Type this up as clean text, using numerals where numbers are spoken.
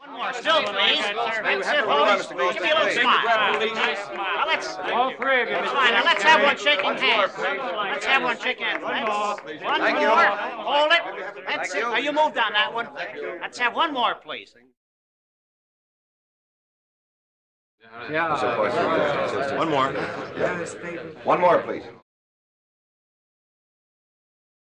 More still, please. That's it, boys. Give me a little smile. Now let's. All three of you. Fine. Now let's have one shaking hands. Let's have one shaking hands. One more. Hold it. That's it. Now you moved on that one. Let's have one more, please. Yeah. One more. One more, please.